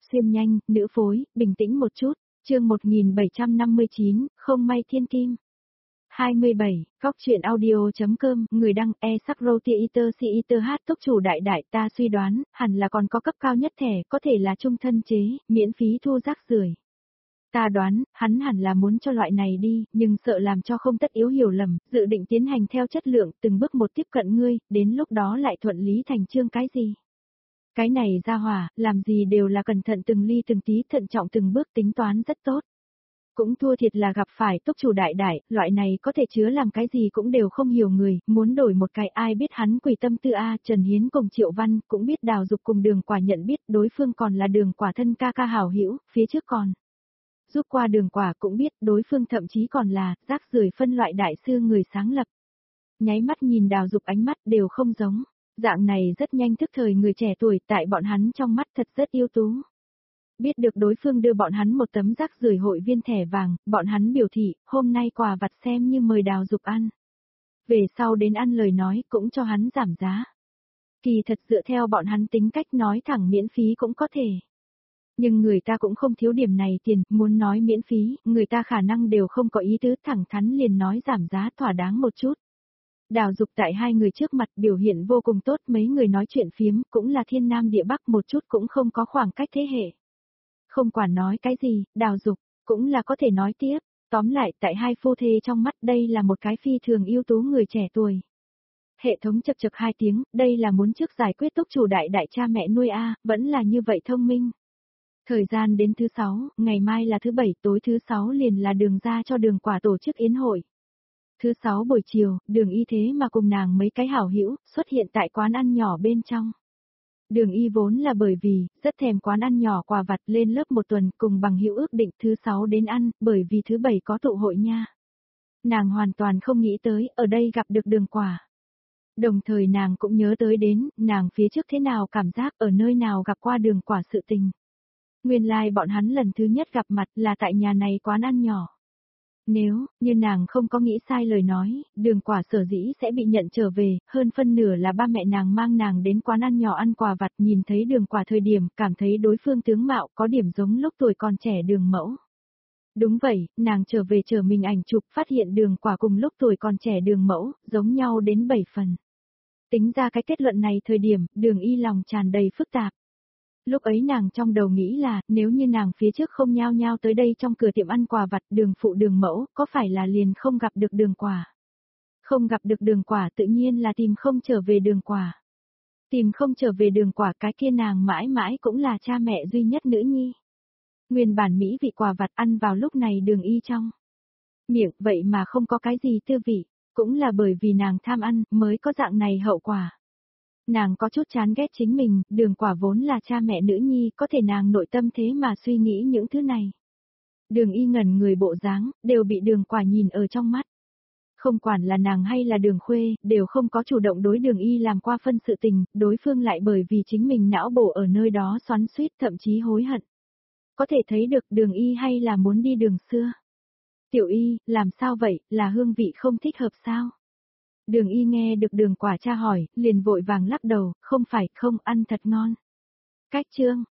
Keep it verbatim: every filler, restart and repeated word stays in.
xuyên nhanh, nữ phối, bình tĩnh một chút, chương một nghìn bảy trăm năm mươi chín, không may thiên kim. hai mươi bảy, Góc truyện audio.com, người đăng e sắc roti iter si iter hát tốc chủ đại đại ta suy đoán, hẳn là còn có cấp cao nhất thẻ, có thể là trung thân chế, miễn phí thu rác rưởi. Ta đoán, hắn hẳn là muốn cho loại này đi, nhưng sợ làm cho không tất yếu hiểu lầm, dự định tiến hành theo chất lượng, từng bước một tiếp cận ngươi, đến lúc đó lại thuận lý thành chương cái gì. Cái này ra hỏa, làm gì đều là cẩn thận từng ly từng tí, thận trọng từng bước, tính toán rất tốt. Cũng thua thiệt là gặp phải tốc chủ đại đại, loại này có thể chứa làm cái gì cũng đều không hiểu người, muốn đổi một cái ai biết hắn quỷ tâm tư A. Trần Hiến cùng Triệu Văn cũng biết Đào Dục cùng Đường Quả nhận biết đối phương còn là Đường Quả thân ca ca hảo hữu, phía trước còn giúp qua Đường Quả cũng biết đối phương thậm chí còn là rác rưởi phân loại đại sư người sáng lập. Nháy mắt nhìn Đào Dục ánh mắt đều không giống, dạng này rất nhanh thức thời người trẻ tuổi tại bọn hắn trong mắt thật rất ưu tú. Biết được đối phương đưa bọn hắn một tấm rác rưởi hội viên thẻ vàng, bọn hắn biểu thị, hôm nay quà vặt xem như mời Đào Dục ăn. Về sau đến ăn lời nói cũng cho hắn giảm giá. Kỳ thật dựa theo bọn hắn tính cách nói thẳng miễn phí cũng có thể. Nhưng người ta cũng không thiếu điểm này tiền, muốn nói miễn phí, người ta khả năng đều không có ý tứ, thẳng thắn liền nói giảm giá thỏa đáng một chút. Đào Dục tại hai người trước mặt biểu hiện vô cùng tốt, mấy người nói chuyện phiếm, cũng là thiên nam địa bắc một chút cũng không có khoảng cách thế hệ. Không quản nói cái gì, Đào Dục cũng là có thể nói tiếp, tóm lại tại hai phu thê trong mắt đây là một cái phi thường ưu tú người trẻ tuổi. Hệ thống chật chật hai tiếng, đây là muốn trước giải quyết tốc chủ đại đại cha mẹ nuôi A, vẫn là như vậy thông minh. Thời gian đến thứ sáu, ngày mai là thứ bảy, tối thứ sáu liền là Đường ra cho Đường Quả tổ chức yến hội. Thứ sáu buổi chiều, Đường Y thế mà cùng nàng mấy cái hảo hữu xuất hiện tại quán ăn nhỏ bên trong. Đường Y vốn là bởi vì rất thèm quán ăn nhỏ quà vặt lên lớp một tuần cùng bằng hữu ước định thứ sáu đến ăn, bởi vì thứ bảy có tụ hội nha. Nàng hoàn toàn không nghĩ tới ở đây gặp được Đường Quả. Đồng thời nàng cũng nhớ tới đến, nàng phía trước thế nào cảm giác ở nơi nào gặp qua Đường Quả sự tình. Nguyên lai like bọn hắn lần thứ nhất gặp mặt là tại nhà này quán ăn nhỏ. Nếu, như nàng không có nghĩ sai lời nói, Đường Quả sở dĩ sẽ bị nhận trở về, hơn phân nửa là ba mẹ nàng mang nàng đến quán ăn nhỏ ăn quà vặt, nhìn thấy Đường Quả thời điểm, cảm thấy đối phương tướng mạo có điểm giống lúc tuổi còn trẻ Đường mẫu. Đúng vậy, nàng trở về chờ mình ảnh chụp, phát hiện Đường Quả cùng lúc tuổi còn trẻ Đường mẫu, giống nhau đến bảy phần. Tính ra cái kết luận này thời điểm, Đường Y lòng tràn đầy phức tạp. Lúc ấy nàng trong đầu nghĩ là, nếu như nàng phía trước không nhao nhao tới đây trong cửa tiệm ăn quà vặt Đường phụ Đường mẫu, có phải là liền không gặp được Đường Quả? Không gặp được Đường Quả tự nhiên là tìm không trở về Đường Quả. Tìm không trở về Đường Quả, cái kia nàng mãi mãi cũng là cha mẹ duy nhất nữ nhi. Nguyên bản mỹ vị quà vặt ăn vào lúc này Đường Y trong miệng vậy mà không có cái gì tư vị, cũng là bởi vì nàng tham ăn mới có dạng này hậu quả. Nàng có chút chán ghét chính mình, Đường Quả vốn là cha mẹ nữ nhi, có thể nàng nội tâm thế mà suy nghĩ những thứ này. Đường Y ngẩn người bộ dáng, đều bị Đường Quả nhìn ở trong mắt. Không quản là nàng hay là Đường Khuê, đều không có chủ động đối Đường Y làm qua phân sự tình, đối phương lại bởi vì chính mình não bộ ở nơi đó xoắn xuýt thậm chí hối hận. Có thể thấy được Đường Y hay là muốn đi đường xưa. Tiểu Y, làm sao vậy, là hương vị không thích hợp sao? Đường Y nghe được Đường Quả tra hỏi, liền vội vàng lắc đầu, không phải, không, ăn thật ngon. Cách chương,